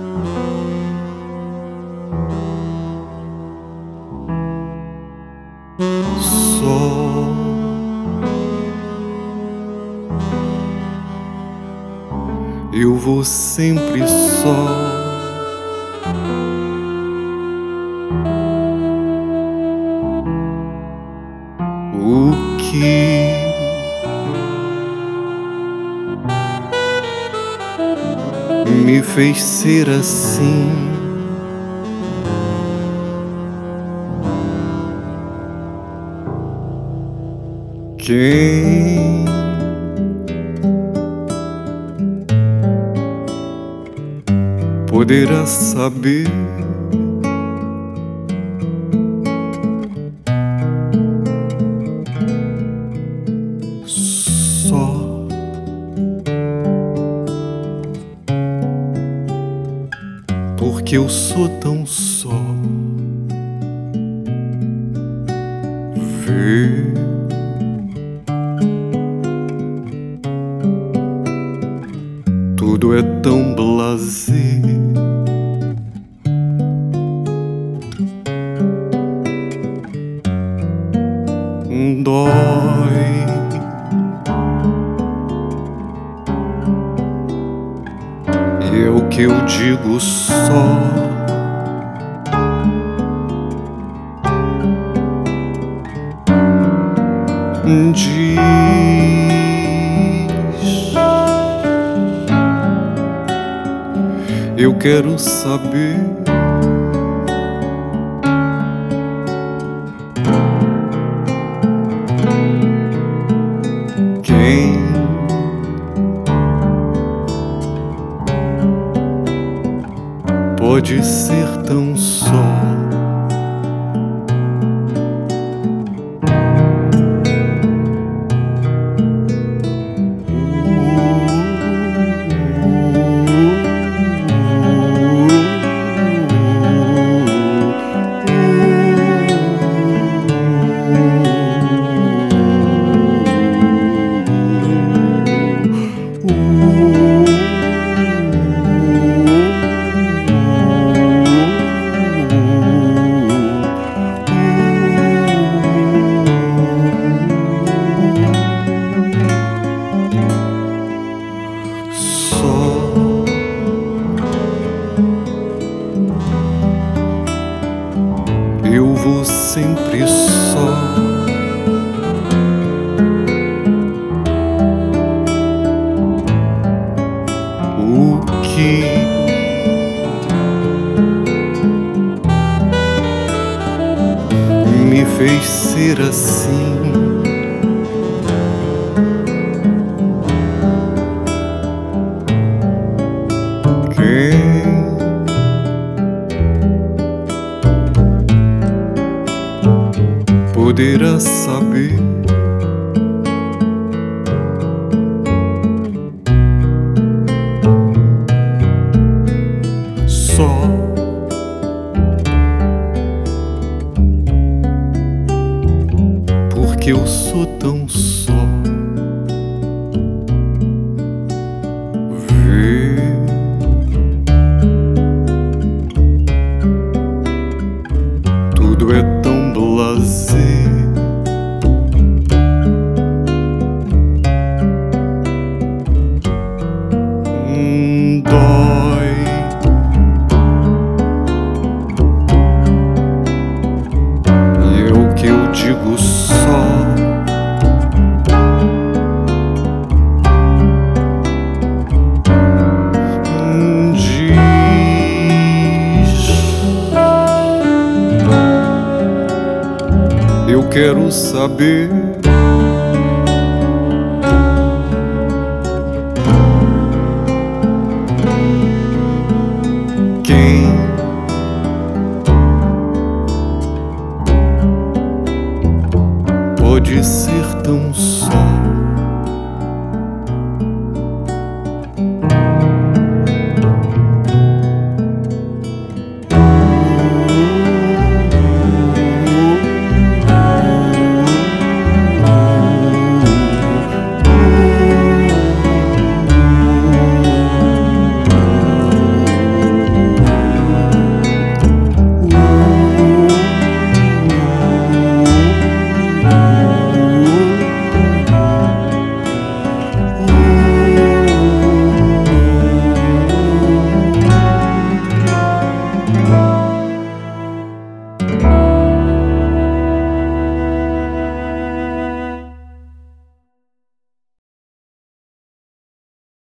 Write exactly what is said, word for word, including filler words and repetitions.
Só eu vou sempre só. O que me fez ser assim? Quem poderá saber? Só porque eu sou tão só. Vê, tudo é tão blasé. Dói e é o que eu digo só. Diz, eu quero saber. Quem pode ser tão só? Eu vou sempre só. O que me fez ser assim? Quem poderá saber? Só porque eu sou tão só. Vê, tudo é tão blasé. Dói e é o que eu digo só. Diz, eu quero saber.